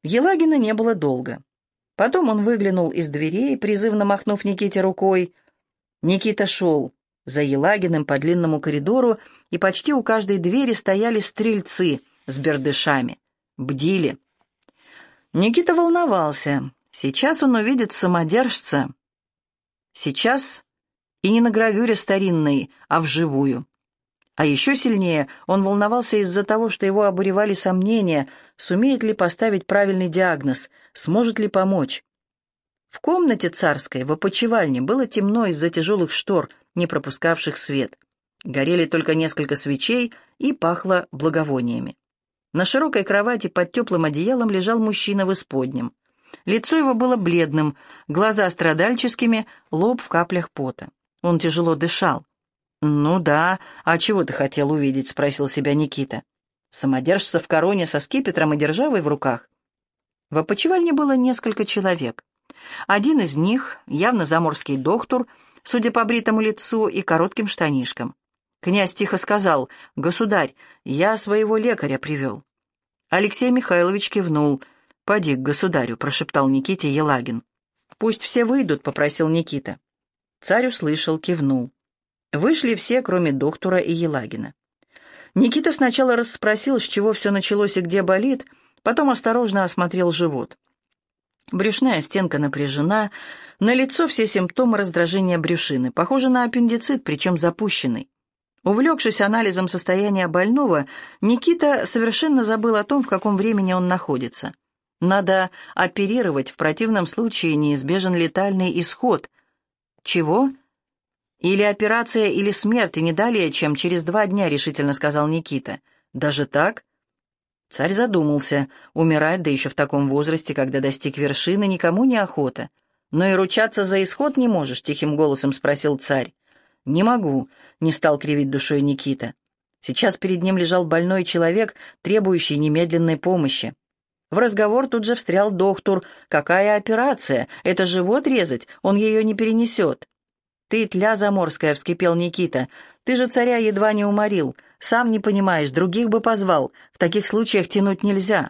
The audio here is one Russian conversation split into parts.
Елагина не было долго. Потом он выглянул из дверей, призывно махнув Никите рукой. Никита шел за Елагиным по длинному коридору, и почти у каждой двери стояли стрельцы с бердышами. Бдили. Никита волновался. Сейчас он увидит самодержца. Сейчас и не на гравюре старинной, а вживую. А еще сильнее он волновался из-за того, что его обуревали сомнения, сумеет ли поставить правильный диагноз, сможет ли помочь. В комнате царской, в опочивальне, было темно из-за тяжелых штор, не пропускавших свет. Горели только несколько свечей и пахло благовониями. На широкой кровати под теплым одеялом лежал мужчина в исподнем. Лицо его было бледным, глаза страдальческими, лоб в каплях пота. Он тяжело дышал. «Ну да, а чего ты хотел увидеть?» — спросил себя Никита. Самодержца в короне со скипетром и державой в руках. В опочивальне было несколько человек. Один из них, явно заморский доктор, судя по бритому лицу и коротким штанишкам. Князь тихо сказал: «Государь, я своего лекаря привел». Алексей Михайлович кивнул. «Поди к государю», — прошептал Никите Елагин. «Пусть все выйдут», — попросил Никита. Царь услышал, кивнул. Вышли все, кроме доктора и Елагина. Никита сначала расспросил, с чего все началось и где болит, потом осторожно осмотрел живот. Брюшная стенка напряжена, на лицо все симптомы раздражения брюшины, похоже на аппендицит, причем запущенный. Увлекшись анализом состояния больного, Никита совершенно забыл о том, в каком времени он находится. Надо оперировать, в противном случае неизбежен летальный исход. Чего? «Или операция, или смерть, и не далее, чем через 2 дня», — решительно сказал Никита. «Даже так?» Царь задумался. Умирать, да еще в таком возрасте, когда достиг вершины, никому не охота. «Но и ручаться за исход не можешь?» — тихим голосом спросил царь. «Не могу», — не стал кривить душой Никита. Сейчас перед ним лежал больной человек, требующий немедленной помощи. В разговор тут же встрял доктор. «Какая операция? Это живот резать? Он ее не перенесет». «Ты, тля заморская!» — вскипел Никита. «Ты же царя едва не уморил. Сам не понимаешь, других бы позвал. В таких случаях тянуть нельзя».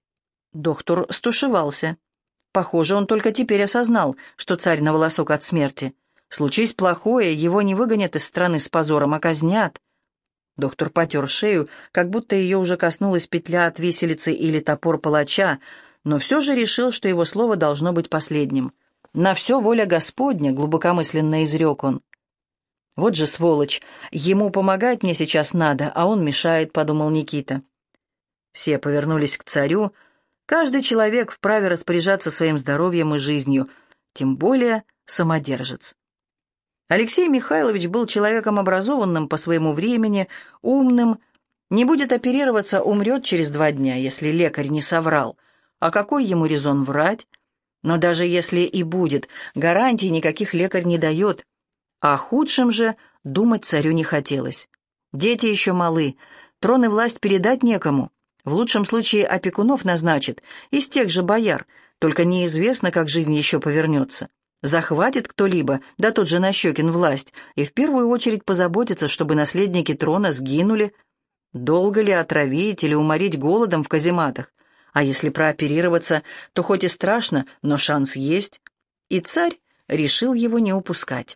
Доктор стушевался. Похоже, он только теперь осознал, что царь на волосок от смерти. Случись плохое, его не выгонят из страны с позором, а казнят. Доктор потер шею, как будто ее уже коснулась петля от виселицы или топор палача, но все же решил, что его слово должно быть последним. «На все воля Господня», — глубокомысленно изрек он. «Вот же сволочь! Ему помогать мне сейчас надо, а он мешает», — подумал Никита. Все повернулись к царю. Каждый человек вправе распоряжаться своим здоровьем и жизнью, тем более самодержец. Алексей Михайлович был человеком образованным по своему времени, умным. Не будет оперироваться, умрет через 2 дня, если лекарь не соврал. А какой ему резон врать? Но даже если и будет, гарантий никаких лекарь не дает. О худшем же думать царю не хотелось. Дети еще малы, трон и власть передать некому. В лучшем случае опекунов назначит, из тех же бояр, только неизвестно, как жизнь еще повернется. Захватит кто-либо, да тот же Нащекин, власть, и в первую очередь позаботится, чтобы наследники трона сгинули. Долго ли отравить или уморить голодом в казематах? А если прооперироваться, то хоть и страшно, но шанс есть. И царь решил его не упускать.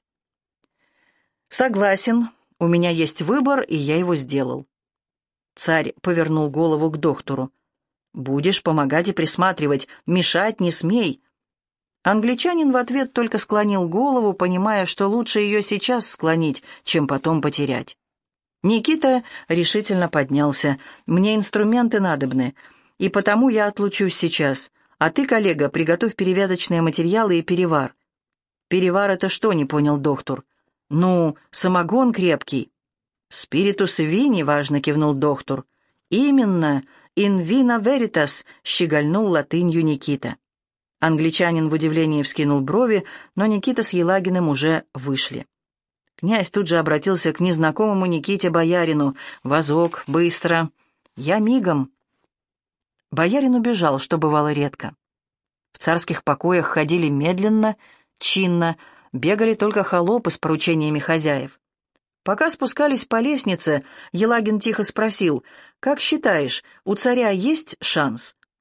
«Согласен, у меня есть выбор, и я его сделал». Царь повернул голову к доктору. «Будешь помогать и присматривать, мешать не смей». Англичанин в ответ только склонил голову, понимая, что лучше ее сейчас склонить, чем потом потерять. Никита решительно поднялся. «Мне инструменты надобны, и потому я отлучусь сейчас. А ты, коллега, приготовь перевязочные материалы и перевар». «Перевар — это что?» — не понял доктор. «Ну, самогон крепкий». «Спиритус вини», — важно кивнул доктор. «Именно, in vino veritas», — щегольнул латынью Никита. Англичанин в удивлении вскинул брови, но Никита с Елагиным уже вышли. Князь тут же обратился к незнакомому Никите боярину. «Вазок, быстро!» «Я мигом!» Боярин убежал, что бывало редко. В царских покоях ходили медленно, чинно, бегали только холопы с поручениями хозяев. Пока спускались по лестнице, Елагин тихо спросил: «Как считаешь, у царя есть шанс?»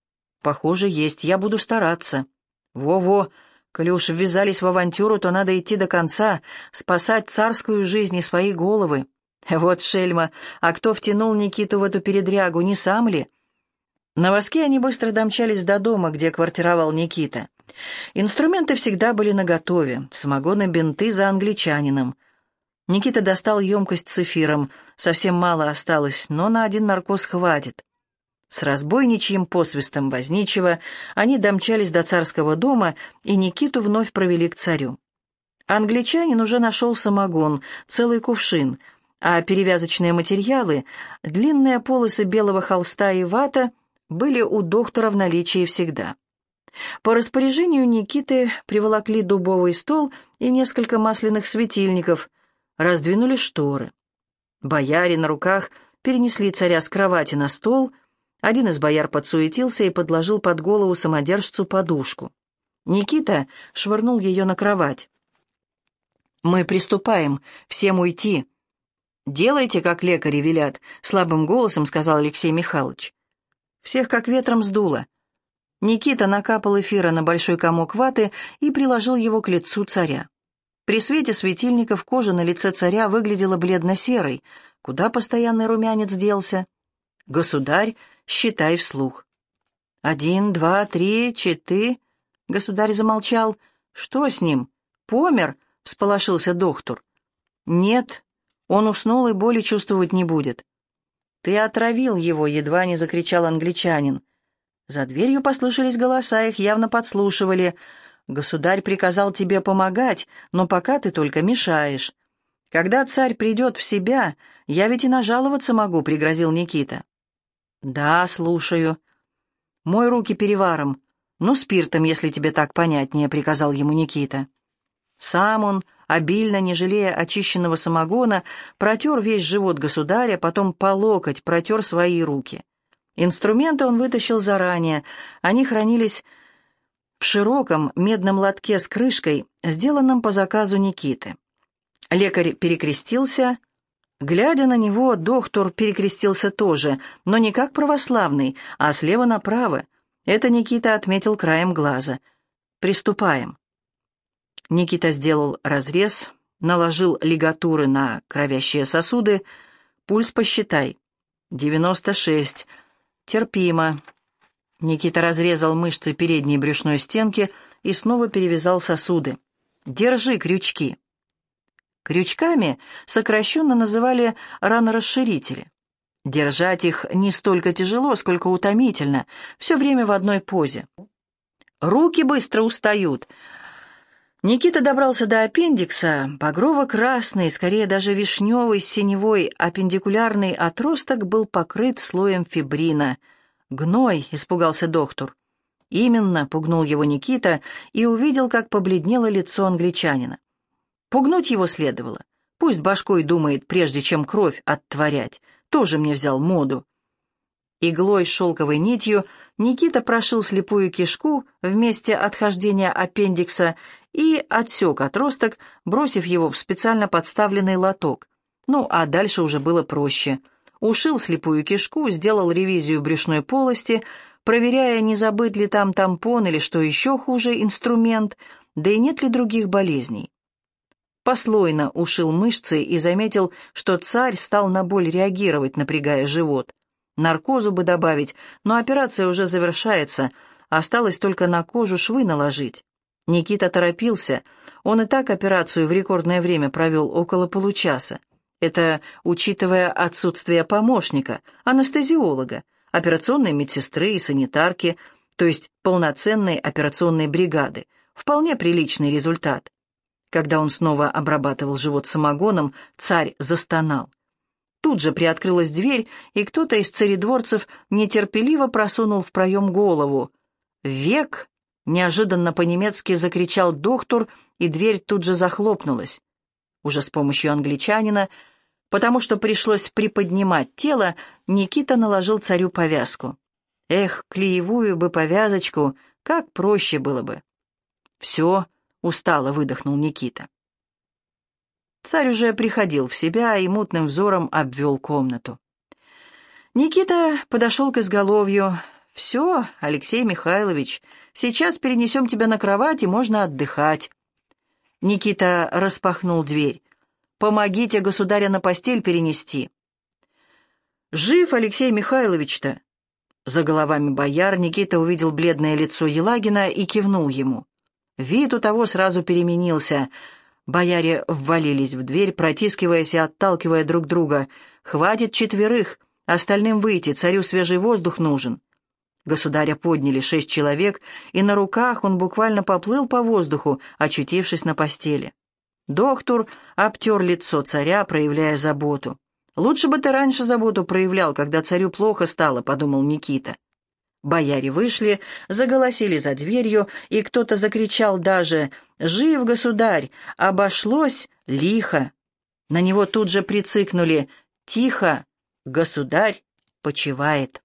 «Похоже, есть. Я буду стараться». «Во-во, коли уж ввязались в авантюру, то надо идти до конца, спасать царскую жизнь и свои головы». Вот шельма, а кто втянул Никиту в эту передрягу, не сам ли? На воске они быстро домчались до дома, где квартировал Никита. Инструменты всегда были наготове, самогон и бинты за англичанином. Никита достал емкость с эфиром, совсем мало осталось, но на один наркоз хватит. С разбойничьим посвистом возничего они домчались до царского дома, и Никиту вновь провели к царю. Англичанин уже нашел самогон, целый кувшин, а перевязочные материалы, длинные полосы белого холста и вата, были у доктора в наличии всегда. По распоряжению Никиты приволокли дубовый стол и несколько масляных светильников, раздвинули шторы. Бояре на руках перенесли царя с кровати на стол. Один из бояр подсуетился и подложил под голову самодержцу подушку. Никита швырнул ее на кровать. «Мы приступаем, всем уйти». «Делайте, как лекари велят», — слабым голосом сказал Алексей Михайлович. Всех как ветром сдуло. Никита накапал эфира на большой комок ваты и приложил его к лицу царя. При свете светильников кожа на лице царя выглядела бледно-серой. Куда постоянный румянец делся? «Государь, считай вслух». 1, 2, 3, 4. Государь замолчал. «Что с ним? Помер?» — всполошился доктор. «Нет, он уснул и боли чувствовать не будет». «Ты отравил его!» — едва не закричал англичанин. За дверью послышались голоса, их явно подслушивали. «Государь приказал тебе помогать, но пока ты только мешаешь. Когда царь придет в себя, я ведь и нажаловаться могу», — пригрозил Никита. «Да, слушаю». «Мой руки переваром, ну, спиртом, если тебе так понятнее», — приказал ему Никита. Сам он, обильно, не жалея очищенного самогона, протер весь живот государя, потом по локоть протер свои руки. Инструменты он вытащил заранее, они хранились в широком медном лотке с крышкой, сделанном по заказу Никиты. Лекарь перекрестился. Глядя на него, доктор перекрестился тоже, но не как православный, а слева направо. Это Никита отметил краем глаза. «Приступаем». Никита сделал разрез, наложил лигатуры на кровящие сосуды. «Пульс посчитай». 96. Терпимо. Никита разрезал мышцы передней брюшной стенки и снова перевязал сосуды. «Держи крючки». Крючками сокращенно называли ранорасширители. Держать их не столько тяжело, сколько утомительно, все время в одной позе. Руки быстро устают. Никита добрался до аппендикса, багрово-красный, скорее даже вишневый, с синевой, аппендикулярный отросток был покрыт слоем фибрина. «Гной!» — испугался доктор. «Именно!» — пугнул его Никита и увидел, как побледнело лицо англичанина. Пугнуть его следовало. Пусть башкой думает, прежде чем кровь оттворять. Тоже мне взял моду. Иглой с шелковой нитью Никита прошил слепую кишку в месте отхождения аппендикса и отсек отросток, бросив его в специально подставленный лоток. Ну, а дальше уже было проще. Ушил слепую кишку, сделал ревизию брюшной полости, проверяя, не забыт ли там тампон или, что еще хуже, инструмент, да и нет ли других болезней. Послойно ушил мышцы и заметил, что царь стал на боль реагировать, напрягая живот. Наркозу бы добавить, но операция уже завершается, осталось только на кожу швы наложить. Никита торопился, он и так операцию в рекордное время провел около получаса. Это учитывая отсутствие помощника, анестезиолога, операционной медсестры и санитарки, то есть полноценной операционной бригады. Вполне приличный результат. Когда он снова обрабатывал живот самогоном, царь застонал. Тут же приоткрылась дверь, и кто-то из царедворцев нетерпеливо просунул в проем голову. «Век!» — неожиданно по-немецки закричал доктор, и дверь тут же захлопнулась. Уже с помощью англичанина, потому что пришлось приподнимать тело, Никита наложил царю повязку. Эх, клеевую бы повязочку, как проще было бы. «Все», — устало выдохнул Никита. Царь уже приходил в себя и мутным взором обвел комнату. Никита подошел к изголовью. «Все, Алексей Михайлович, сейчас перенесем тебя на кровать, и можно отдыхать». Никита распахнул дверь. «Помогите государя на постель перенести». «Жив Алексей Михайлович-то?» За головами бояр Никита увидел бледное лицо Елагина и кивнул ему. Вид у того сразу переменился. Бояре ввалились в дверь, протискиваясь и отталкивая друг друга. «Хватит 4, остальным выйти, царю свежий воздух нужен». Государя подняли 6 человек, и на руках он буквально поплыл по воздуху, очутившись на постели. Доктор обтер лицо царя, проявляя заботу. «Лучше бы ты раньше заботу проявлял, когда царю плохо стало», — подумал Никита. Бояре вышли, заголосили за дверью, и кто-то закричал даже: «Жив государь! Обошлось лихо!» На него тут же прицикнули: «Тихо! Государь почивает!»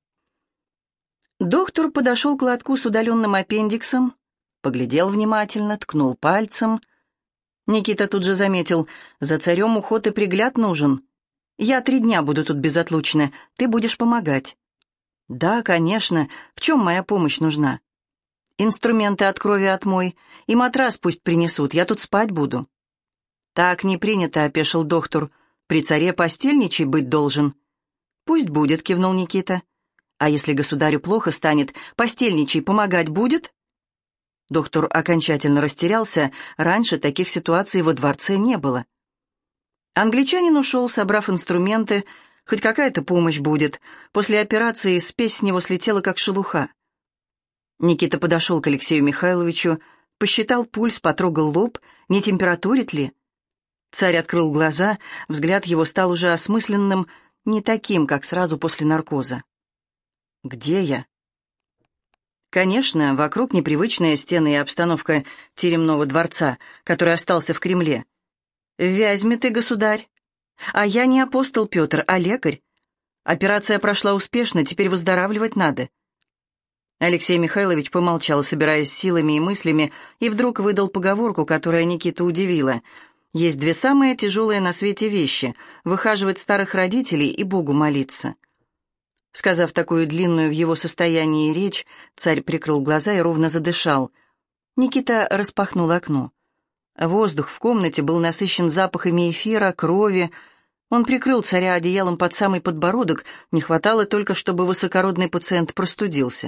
Доктор подошел к лотку с удаленным аппендиксом, поглядел внимательно, ткнул пальцем. Никита тут же заметил: «За царем уход и пригляд нужен. Я 3 дня буду тут безотлучно, ты будешь помогать». «Да, конечно. В чем моя помощь нужна?» «Инструменты от крови отмой, и матрас пусть принесут, я тут спать буду». «Так не принято», — опешил доктор. «При царе постельничий быть должен». «Пусть будет», — кивнул Никита. «А если государю плохо станет, постельничий помогать будет?» Доктор окончательно растерялся, раньше таких ситуаций во дворце не было. Англичанин ушел, собрав инструменты. Хоть какая-то помощь будет. После операции спесь с него слетела, как шелуха. Никита подошел к Алексею Михайловичу, посчитал пульс, потрогал лоб, не температурит ли. Царь открыл глаза, взгляд его стал уже осмысленным, не таким, как сразу после наркоза. «Где я?» Конечно, вокруг непривычные стены и обстановка теремного дворца, который остался в Кремле. «В Вязьме ты, государь. А я не апостол Петр, а лекарь. Операция прошла успешно, теперь выздоравливать надо». Алексей Михайлович помолчал, собираясь силами и мыслями, и вдруг выдал поговорку, которая Никиту удивила. «Есть 2 самые тяжелые на свете вещи — выхаживать старых родителей и Богу молиться». Сказав такую длинную в его состоянии речь, царь прикрыл глаза и ровно задышал. Никита распахнул окно. Воздух в комнате был насыщен запахами эфира, крови. Он прикрыл царя одеялом под самый подбородок, не хватало только, чтобы высокородный пациент простудился.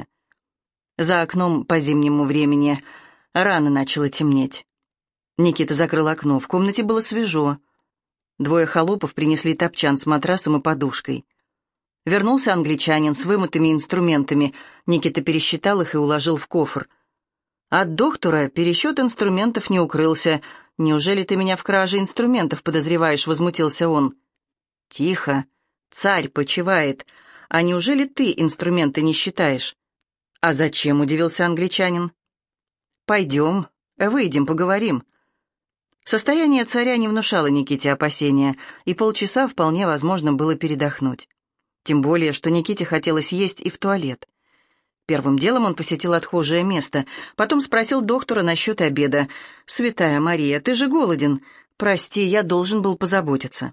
За окном по зимнему времени рано начало темнеть. Никита закрыл окно, в комнате было свежо. 2 холопов принесли топчан с матрасом и подушкой. Вернулся англичанин с вымытыми инструментами. Никита пересчитал их и уложил в кофр. От доктора пересчет инструментов не укрылся. «Неужели ты меня в краже инструментов подозреваешь?» — возмутился он. «Тихо. Царь почивает. А неужели ты инструменты не считаешь?» «А зачем?» — удивился англичанин. «Пойдем, выйдем, поговорим». Состояние царя не внушало Никите опасения, и полчаса вполне возможно было передохнуть. Тем более, что Никите хотелось есть и в туалет. Первым делом он посетил отхожее место, потом спросил доктора насчет обеда. «Святая Мария, ты же голоден. Прости, я должен был позаботиться».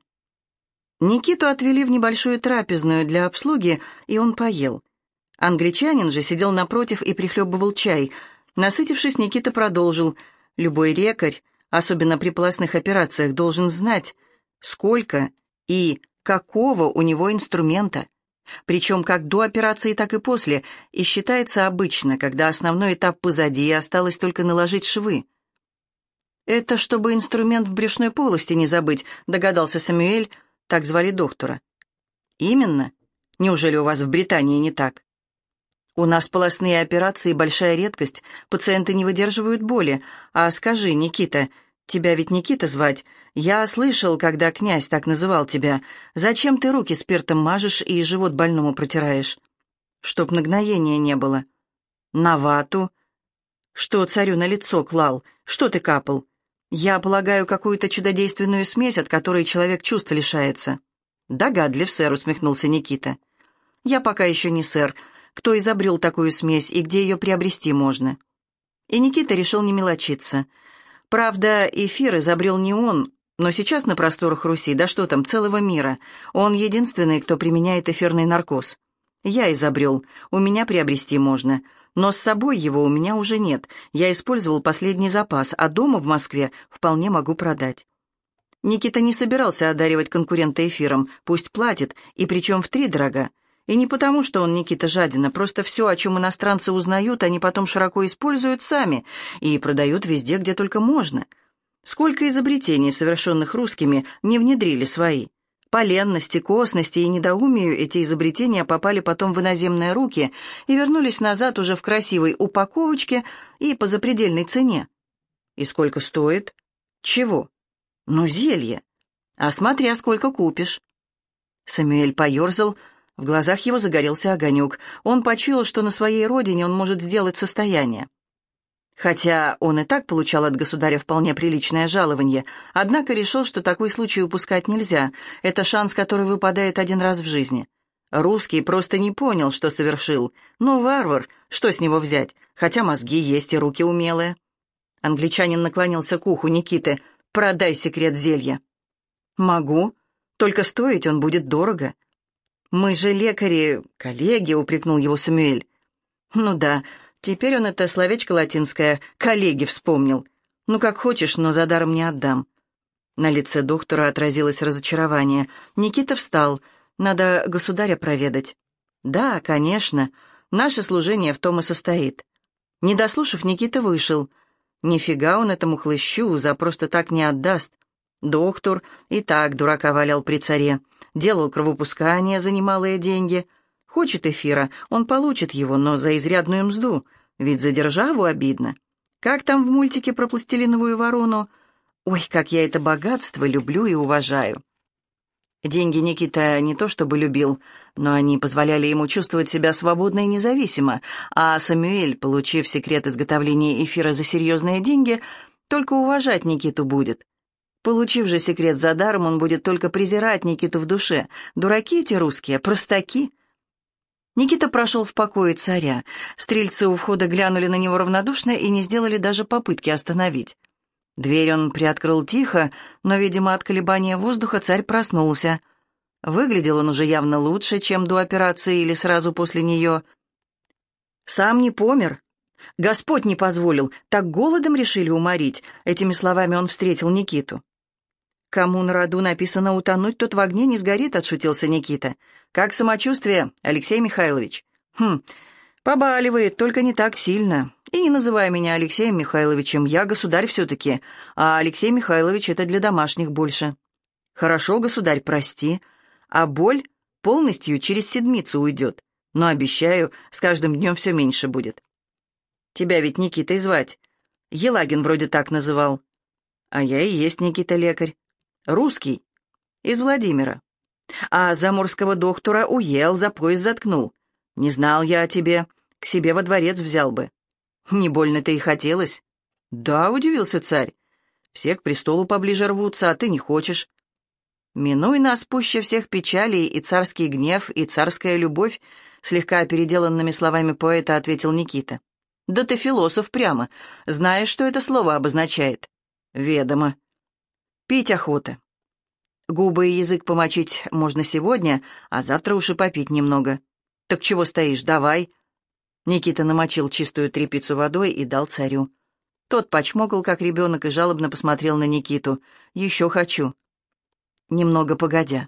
Никиту отвели в небольшую трапезную для обслуги, и он поел. Англичанин же сидел напротив и прихлебывал чай. Насытившись, Никита продолжил. «Любой лекарь, особенно при полостных операциях, должен знать, сколько и какого у него инструмента. Причем как до операции, так и после, и считается обычно, когда основной этап позади, и осталось только наложить швы». «Это чтобы инструмент в брюшной полости не забыть», — догадался Самюэль, так звали доктора. «Именно. Неужели у вас в Британии не так?» «У нас полостные операции — большая редкость, пациенты не выдерживают боли. А скажи, Никита, тебя ведь Никита звать? Я слышал, когда князь так называл тебя. Зачем ты руки спиртом мажешь и живот больному протираешь? Чтоб нагноения не было. На вату? Что царю на лицо клал? Что ты капал? Я полагаю, какую-то чудодейственную смесь, от которой человек чувств лишается». «Догадлив, сэр», — усмехнулся Никита. «Я пока еще не сэр. Кто изобрел такую смесь и где ее приобрести можно?» И Никита решил не мелочиться. Правда, эфир изобрел не он, но сейчас на просторах Руси, да что там, целого мира, он единственный, кто применяет эфирный наркоз. Я изобрел, у меня приобрести можно, но с собой его у меня уже нет. Я использовал последний запас, а дома в Москве вполне могу продать». Никита не собирался одаривать конкурента эфиром, пусть платит, и причем втридорога. И не потому, что он Никита жадина, просто все, о чем иностранцы узнают, они потом широко используют сами и продают везде, где только можно. Сколько изобретений, совершенных русскими, не внедрили свои. По ленности, косности и недоумию эти изобретения попали потом в иноземные руки и вернулись назад уже в красивой упаковочке и по запредельной цене. И сколько стоит? Чего? Ну, зелье. А смотря, сколько купишь. Самюэль поерзал, в глазах его загорелся огонек. Он почуял, что на своей родине он может сделать состояние. Хотя он и так получал от государя вполне приличное жалование, однако решил, что такой случай упускать нельзя. Это шанс, который выпадает один раз в жизни. Русский просто не понял, что совершил. Ну, варвар, что с него взять? Хотя мозги есть и руки умелые. Англичанин наклонился к уху Никиты. «Продай секрет зелья». «Могу, только стоить он будет дорого». «Мы же лекари, коллеги», — упрекнул его Самюэль. «Ну да, теперь он это словечко латинское «коллеги» вспомнил. Ну, как хочешь, но за даром не отдам». На лице доктора отразилось разочарование. Никита встал. «Надо государя проведать». «Да, конечно. Наше служение в том и состоит». Не дослушав, Никита вышел. Нифига он этому хлыщу за просто так не отдаст. Доктор и так дурака валял при царе. Делал кровопускание за немалые деньги. Хочет эфира, он получит его, но за изрядную мзду. Ведь за державу обидно. Как там в мультике про пластилиновую ворону? Ой, как я это богатство люблю и уважаю. Деньги Никита не то чтобы любил, но они позволяли ему чувствовать себя свободно и независимо, а Самюэль, получив секрет изготовления эфира за серьезные деньги, только уважать Никиту будет. Получив же секрет за даром, он будет только презирать Никиту в душе. Дураки эти русские, простаки. Никита прошел в покое царя. Стрельцы у входа глянули на него равнодушно и не сделали даже попытки остановить. Дверь он приоткрыл тихо, но, видимо, от колебания воздуха царь проснулся. Выглядел он уже явно лучше, чем до операции или сразу после нее. «Сам не помер. Господь не позволил, так голодом решили уморить», — этими словами он встретил Никиту. «Кому на роду написано утонуть, тот в огне не сгорит», — отшутился Никита. «Как самочувствие, Алексей Михайлович?» «Побаливает, только не так сильно. И не называй меня Алексеем Михайловичем, я государь все-таки, а Алексей Михайлович — это для домашних больше». «Хорошо, государь, прости. А боль полностью через седмицу уйдет. Но, обещаю, с каждым днем все меньше будет». «Тебя ведь Никитой звать. Елагин вроде так называл». «А я и есть Никита-лекарь. Русский. Из Владимира. А заморского доктора уел, за пояс заткнул. Не знал я о тебе, к себе во дворец взял бы». «Не больно-то и хотелось?» «Да», — удивился царь. «Все к престолу поближе рвутся, а ты не хочешь». «Минуй нас пуще всех печалей, и царский гнев, и царская любовь», — слегка переделанными словами поэта ответил Никита. «Да ты философ прямо. Знаешь, что это слово обозначает?» «Ведомо». «Пить охота. Губы и язык помочить можно сегодня, а завтра уж и попить немного. Так чего стоишь, давай». Никита намочил чистую тряпицу водой и дал царю. Тот почмокал, как ребенок, и жалобно посмотрел на Никиту. «Еще хочу». Немного погодя.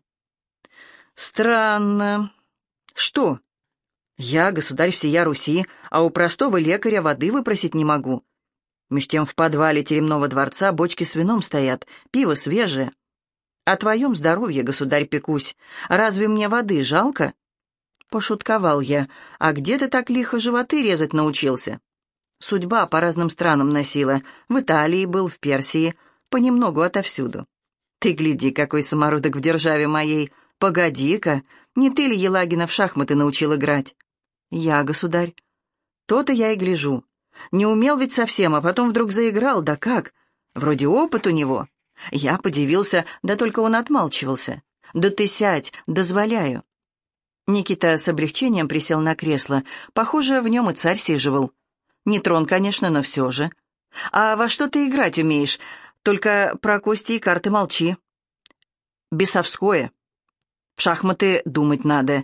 «Странно». «Что?» «Я государь всея Руси, а у простого лекаря воды выпросить не могу». Меж тем в подвале теремного дворца бочки с вином стоят, пиво свежее. «О твоем здоровье, государь, пекусь. Разве мне воды жалко?» Пошутковал я. «А где ты так лихо животы резать научился?» Судьба по разным странам носила. В Италии был, в Персии, понемногу отовсюду. «Ты гляди, какой самородок в державе моей! Погоди-ка, не ты ли Елагина в шахматы научил играть?» «Я, государь». «То-то я и гляжу. Не умел ведь совсем, а потом вдруг заиграл, да как? Вроде опыт у него». Я подивился, да только он отмалчивался. «Да ты сядь, дозволяю». Никита с облегчением присел на кресло. Похоже, в нем и царь сиживал. Не трон, конечно, но все же. «А во что ты играть умеешь? Только про кости и карты молчи». «Бесовское. В шахматы думать надо.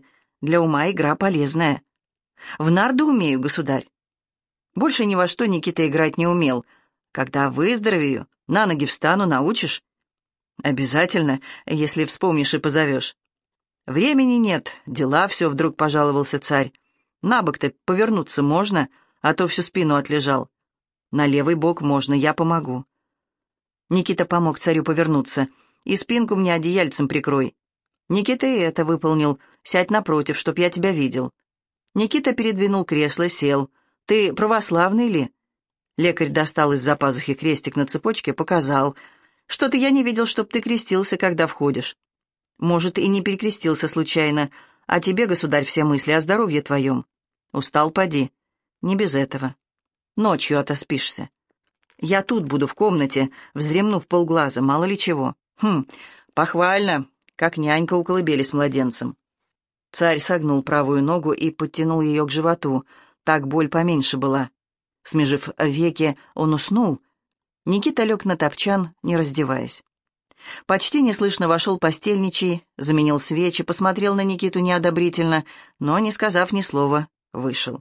Для ума игра полезная. В нарды умею, государь. Больше ни во что Никита играть не умел. Когда выздоровею, на ноги встану, научишь? Обязательно, если вспомнишь и позовешь. Времени нет, дела все, вдруг пожаловался царь. На бок-то повернуться можно, а то всю спину отлежал. На левый бок можно, я помогу. Никита помог царю повернуться. И спинку мне одеяльцем прикрой. Никита и это выполнил. Сядь напротив, чтоб я тебя видел. Никита передвинул кресло, сел. Ты православный ли? Лекарь достал из-за пазухи крестик на цепочке, показал. Что-то я не видел, чтоб ты крестился, когда входишь. Может, и не перекрестился случайно. А тебе, государь, все мысли о здоровье твоем. Устал, поди. Не без этого. Ночью отоспишься. Я тут буду в комнате, вздремну в полглаза, мало ли чего. Похвально, как нянька у колыбели с младенцем. Царь согнул правую ногу и подтянул ее к животу. Так боль поменьше была. Смежив веки, он уснул. Никита лег на топчан, не раздеваясь. Почти неслышно вошел постельничий, заменил свечи, посмотрел на Никиту неодобрительно, но, не сказав ни слова, вышел.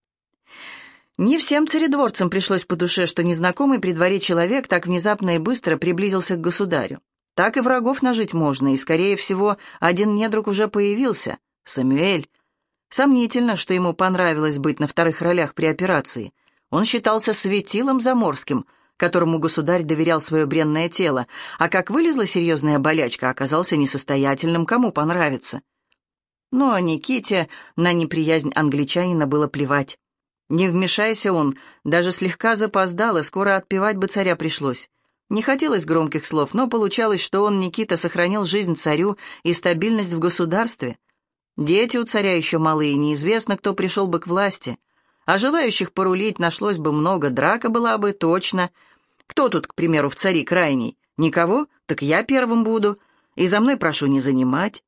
Не всем царедворцам пришлось по душе, что незнакомый при дворе человек так внезапно и быстро приблизился к государю. Так и врагов нажить можно, и, скорее всего, один недруг уже появился — Самюэль. Сомнительно, что ему понравилось быть на вторых ролях при операции. Он считался светилом заморским, которому государь доверял свое бренное тело, а как вылезла серьезная болячка, оказался несостоятельным, кому понравится. Но Никите на неприязнь англичанина было плевать. Не вмешайся он, даже слегка запоздал, и скоро отпевать бы царя пришлось. Не хотелось громких слов, но получалось, что он, Никита, сохранил жизнь царю и стабильность в государстве. Дети у царя еще малые, неизвестно, кто пришел бы к власти. А желающих порулить нашлось бы много, драка была бы точно. Кто тут, к примеру, в цари крайний? Никого? Так я первым буду. И за мной прошу не занимать.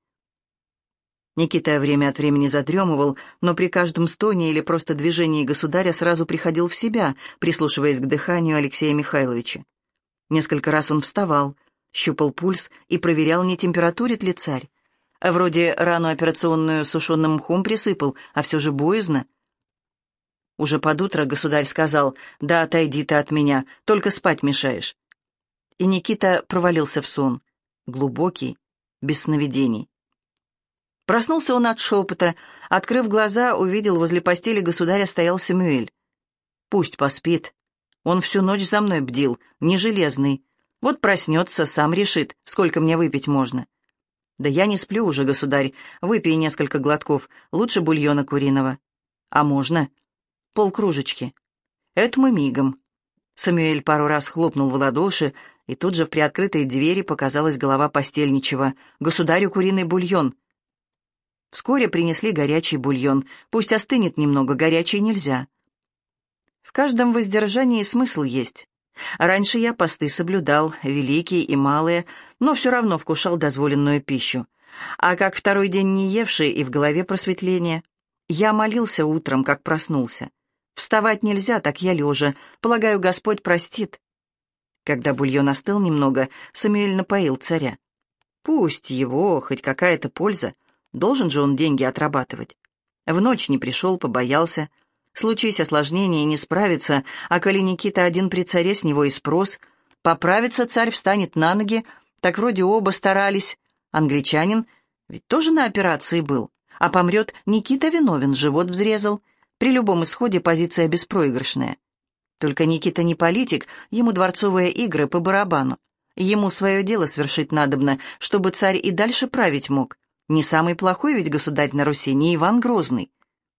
Никита время от времени задремывал, но при каждом стоне или просто движении государя сразу приходил в себя, прислушиваясь к дыханию Алексея Михайловича. Несколько раз он вставал, щупал пульс и проверял, не температурит ли царь. Вроде рану операционную сушеным мхом присыпал, а все же боязно. Уже под утро государь сказал: «Да отойди ты от меня, только спать мешаешь». И Никита провалился в сон, глубокий, без сновидений. Проснулся он от шепота, открыв глаза, увидел, возле постели государя стоял Самюэль. «Пусть поспит. Он всю ночь за мной бдил, не железный. Вот проснется, сам решит, сколько мне выпить можно». «Да я не сплю уже, государь, выпей несколько глотков, лучше бульона куриного». «А можно?» «Полкружечки». «Это мы мигом». Самюэль пару раз хлопнул в ладоши, и тут же в приоткрытой двери показалась голова постельничего. «Государю куриный бульон». Вскоре принесли горячий бульон. Пусть остынет немного, горячий нельзя. В каждом воздержании смысл есть. Раньше я посты соблюдал, великие и малые, но все равно вкушал дозволенную пищу. А как второй день не евший и в голове просветление. Я молился утром, как проснулся. Вставать нельзя, так я лежа. Полагаю, Господь простит. Когда бульон остыл немного, Самуэль напоил царя. Пусть его, хоть какая-то польза. Должен же он деньги отрабатывать. В ночь не пришел, побоялся. Случись осложнение, не справится, а коли Никита один при царе, с него и спрос. Поправится царь, встанет на ноги, так вроде оба старались. Англичанин ведь тоже на операции был. А помрет, Никита виновен, живот взрезал. При любом исходе позиция беспроигрышная. Только Никита не политик, ему дворцовые игры по барабану. Ему свое дело свершить надобно, чтобы царь и дальше править мог. Не самый плохой ведь государь на Руси, не Иван Грозный.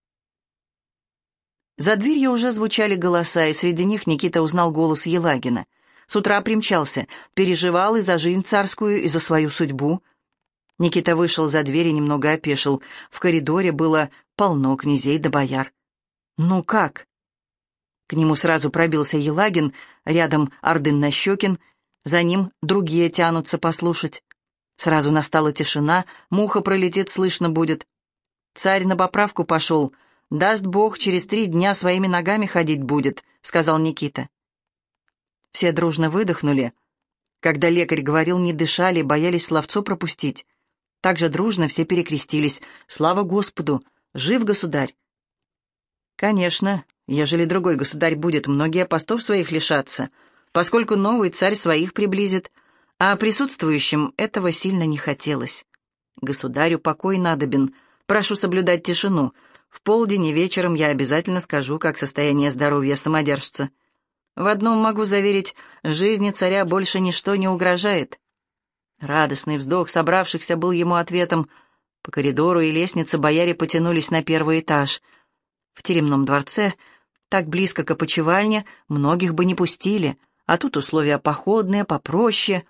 За дверью уже звучали голоса, и среди них Никита узнал голос Елагина. С утра примчался, переживал и за жизнь царскую, и за свою судьбу. Никита вышел за дверь и немного опешил. В коридоре было полно князей да бояр. «Ну как?» К нему сразу пробился Елагин, рядом Ордын-Нащекин, за ним другие тянутся послушать. Сразу настала тишина, муха пролетит, слышно будет. «Царь на поправку пошел. Даст Бог, через 3 дня своими ногами ходить будет», — сказал Никита. Все дружно выдохнули. Когда лекарь говорил, не дышали, боялись словцо пропустить. Так же дружно все перекрестились. «Слава Господу! Жив государь!» Конечно, ежели другой государь будет, многие постов своих лишатся, поскольку новый царь своих приблизит, а присутствующим этого сильно не хотелось. Государю покой надобен, прошу соблюдать тишину. В полдень и вечером я обязательно скажу, как состояние здоровья самодержца. В одном могу заверить, жизни царя больше ничто не угрожает. Радостный вздох собравшихся был ему ответом. По коридору и лестнице бояре потянулись на первый этаж. В теремном дворце, так близко к опочивальне, многих бы не пустили, а тут условия походные, попроще.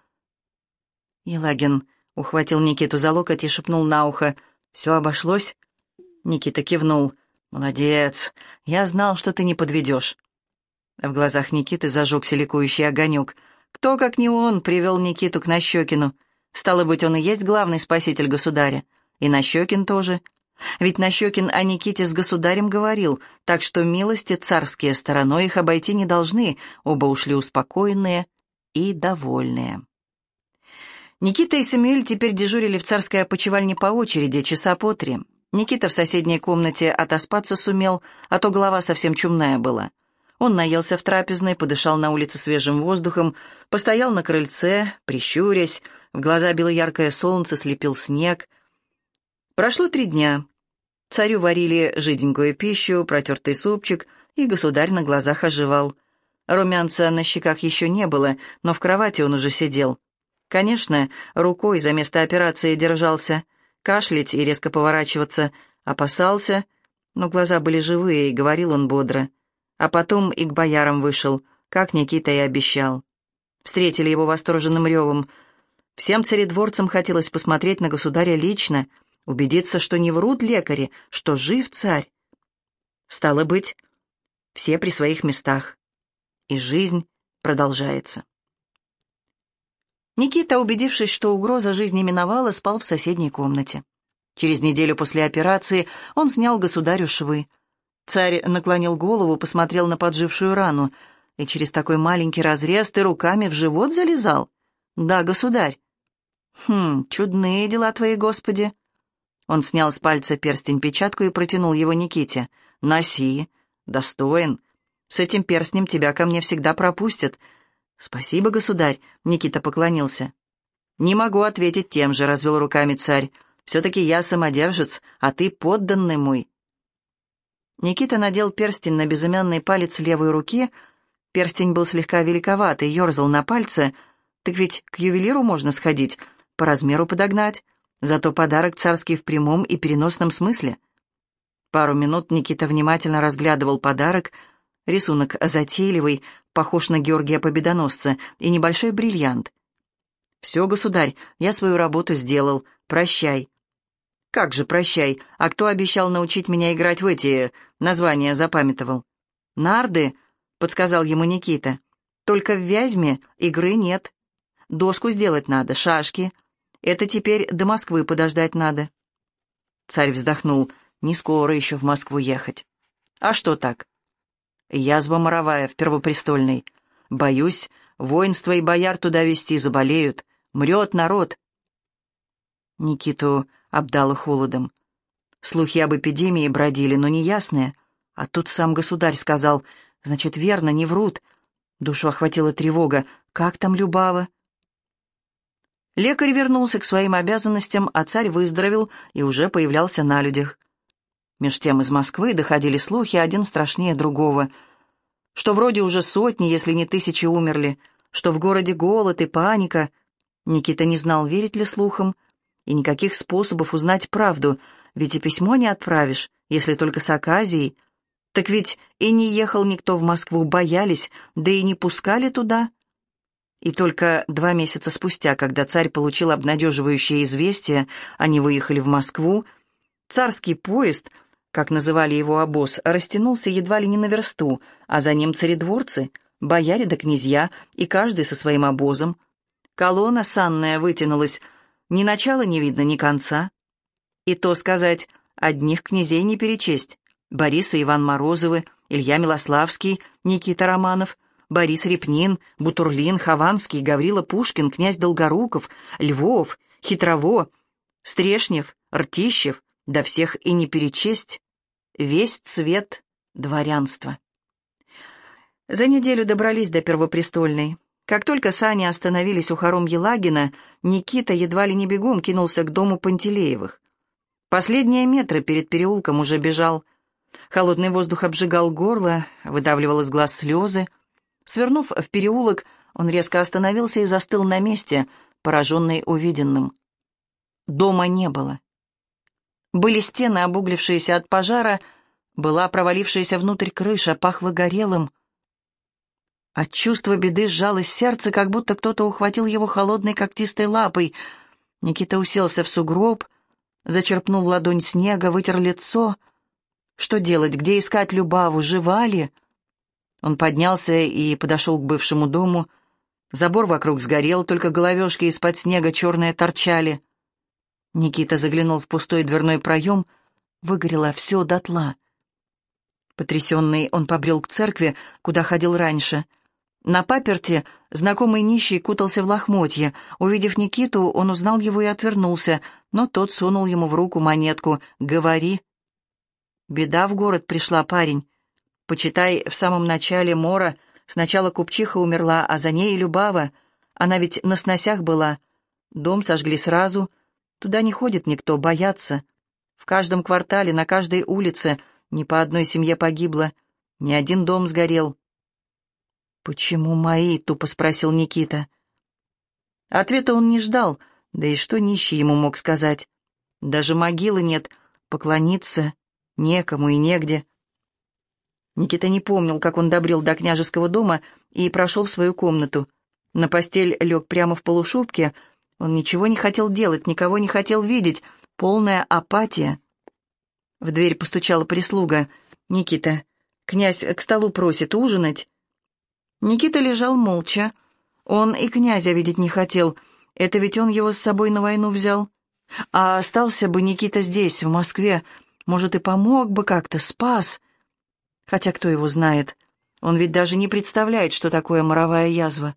Елагин ухватил Никиту за локоть и шепнул на ухо: «Все обошлось?» Никита кивнул. «Молодец, я знал, что ты не подведешь». В глазах Никиты зажегся ликующий огонек. Кто, как не он, привел Никиту к Нащекину? Стало быть, он и есть главный спаситель государя. И Нащекин тоже. Ведь Нащекин о Никите с государем говорил, так что милости царские стороной их обойти не должны, оба ушли успокоенные и довольные. Никита и Самуэль теперь дежурили в царской опочивальне по очереди, часа по 3. Никита в соседней комнате отоспаться сумел, а то голова совсем чумная была. Он наелся в трапезной, подышал на улице свежим воздухом, постоял на крыльце, прищурясь, в глаза било яркое солнце, слепил снег. Прошло 3 дня. Царю варили жиденькую пищу, протертый супчик, и государь на глазах оживал. Румянца на щеках еще не было, но в кровати он уже сидел. Конечно, рукой за место операции держался, кашлять и резко поворачиваться опасался, но глаза были живые, и говорил он бодро. А потом и к боярам вышел, как Никита и обещал. Встретили его восторженным ревом. Всем царедворцам хотелось посмотреть на государя лично, убедиться, что не врут лекари, что жив царь. Стало быть, все при своих местах, и жизнь продолжается. Никита, убедившись, что угроза жизни миновала, спал в соседней комнате. Через неделю после операции он снял государю швы. Царь наклонил голову, посмотрел на поджившую рану. «И через такой маленький разрез ты руками в живот залезал?» «Да, государь». Чудные дела твои, Господи». Он снял с пальца перстень-печатку и протянул его Никите. «Носи. Достоин. С этим перстнем тебя ко мне всегда пропустят». «Спасибо, государь», — Никита поклонился. «Не могу ответить тем же», — развел руками царь. «Все-таки я самодержец, а ты подданный мой». Никита надел перстень на безымянный палец левой руки. Перстень был слегка великоват и ерзал на пальце. Так ведь к ювелиру можно сходить, по размеру подогнать. Зато подарок царский в прямом и переносном смысле. Пару минут Никита внимательно разглядывал подарок. Рисунок затейливый, похож на Георгия Победоносца, и небольшой бриллиант. «Все, государь, я свою работу сделал. Прощай». «Как же прощай? А кто обещал научить меня играть в эти...» Названия запамятовал. «Нарды», — подсказал ему Никита. «Только в Вязьме игры нет. Доску сделать надо, шашки. Это теперь до Москвы подождать надо». Царь вздохнул. «Не скоро еще в Москву ехать». «А что так?» «Язва моровая в Первопрестольной. Боюсь, воинство и бояр туда везти заболеют. Мрет народ». Никиту обдало холодом. Слухи об эпидемии бродили, но неясные. А тут сам государь сказал: «Значит, верно, не врут». Душу охватила тревога. «Как там Любава?» Лекарь вернулся к своим обязанностям, а царь выздоровел и уже появлялся на людях. Меж тем из Москвы доходили слухи, один страшнее другого, что вроде уже сотни, если не тысячи умерли, что в городе голод и паника. Никита не знал, верить ли слухам, и никаких способов узнать правду, ведь и письмо не отправишь, если только с оказией. Так ведь и не ехал никто в Москву, боялись, да и не пускали туда. И только 2 месяца спустя, когда царь получил обнадеживающее известие, они выехали в Москву, царский поезд, как называли его обоз, растянулся едва ли не на версту, а за ним царедворцы, бояре да князья, и каждый со своим обозом. Колонна санная вытянулась, ни начала не видно, ни конца. И то сказать, одних князей не перечесть. Борис и Иван Морозовы, Илья Милославский, Никита Романов, Борис Репнин, Бутурлин, Хованский, Гаврила Пушкин, князь Долгоруков, Львов, Хитрово, Стрешнев, Ртищев, да всех и не перечесть. Весь цвет дворянства. За неделю добрались до Первопрестольной. Как только сани остановились у хором Елагина, Никита едва ли не бегом кинулся к дому Пантелеевых. Последние метры перед переулком уже бежал. Холодный воздух обжигал горло, выдавливал из глаз слезы. Свернув в переулок, он резко остановился и застыл на месте, пораженный увиденным. Дома не было. Были стены, обуглившиеся от пожара, была провалившаяся внутрь крыша, пахло горелым. От чувства беды сжалось сердце, как будто кто-то ухватил его холодной когтистой лапой. Никита уселся в сугроб, зачерпнул в ладонь снега, вытер лицо. Что делать, где искать Любаву, жива ли? Он поднялся и подошел к бывшему дому. Забор вокруг сгорел, только головешки из-под снега черные торчали. Никита заглянул в пустой дверной проем, выгорело все дотла. Потрясенный, он побрел к церкви, куда ходил раньше. На паперти знакомый нищий кутался в лохмотье. Увидев Никиту, он узнал его и отвернулся, но тот сунул ему в руку монетку. «Говори». «Беда в город пришла, парень. Почитай, в самом начале мора. Сначала купчиха умерла, а за ней и Любава. Она ведь на сносях была. Дом сожгли сразу. Туда не ходит никто, боятся. В каждом квартале, на каждой улице ни по одной семье погибло. Ни один дом сгорел». «Почему мои?» — тупо спросил Никита. Ответа он не ждал, да и что нищий ему мог сказать? Даже могилы нет, поклониться некому и негде. Никита не помнил, как он добрел до княжеского дома и прошел в свою комнату. На постель лег прямо в полушубке. Он ничего не хотел делать, никого не хотел видеть. Полная апатия. В дверь постучала прислуга. «Никита, князь к столу просит ужинать». Никита лежал молча. Он и князя видеть не хотел. Это ведь он его с собой на войну взял. А остался бы Никита здесь, в Москве, может, и помог бы как-то, спас. Хотя кто его знает? Он ведь даже не представляет, что такое моровая язва.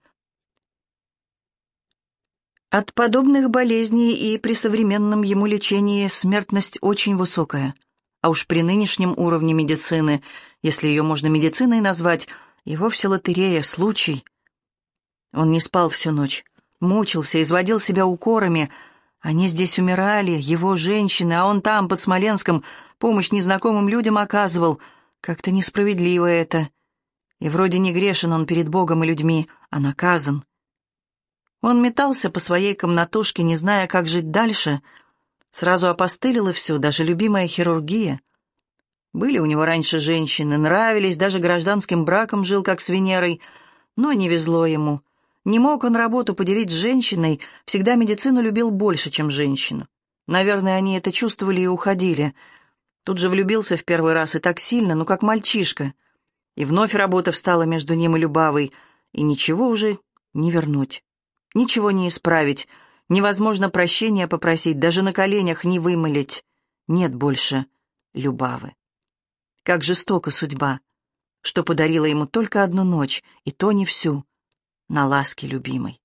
От подобных болезней и при современном ему лечении смертность очень высокая. А уж при нынешнем уровне медицины, если ее можно медициной назвать, и вовсе лотерея, случай. Он не спал всю ночь, мучился, изводил себя укорами. Они здесь умирали, его женщины, а он там, под Смоленском, помощь незнакомым людям оказывал. Как-то несправедливо это. И вроде не грешен он перед Богом и людьми, а наказан. Он метался по своей комнатушке, не зная, как жить дальше. Сразу опостылило все, даже любимая хирургия. Были у него раньше женщины, нравились, даже гражданским браком жил, как с Венерой, но не везло ему. Не мог он работу поделить с женщиной, всегда медицину любил больше, чем женщину. Наверное, они это чувствовали и уходили. Тут же влюбился в первый раз и так сильно, ну как мальчишка. И вновь работа встала между ним и Любавой, и ничего уже не вернуть, ничего не исправить, невозможно прощения попросить, даже на коленях не вымолить. Нет больше Любавы. Как жестока судьба, что подарила ему только одну ночь, и то не всю, на ласке любимой.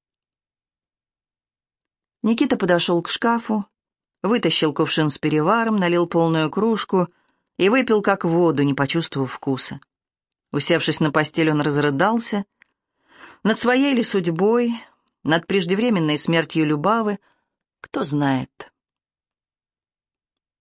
Никита подошел к шкафу, вытащил кувшин с переваром, налил полную кружку и выпил как воду, не почувствовав вкуса. Усевшись на постель, он разрыдался. Над своей ли судьбой, над преждевременной смертью Любавы, кто знает.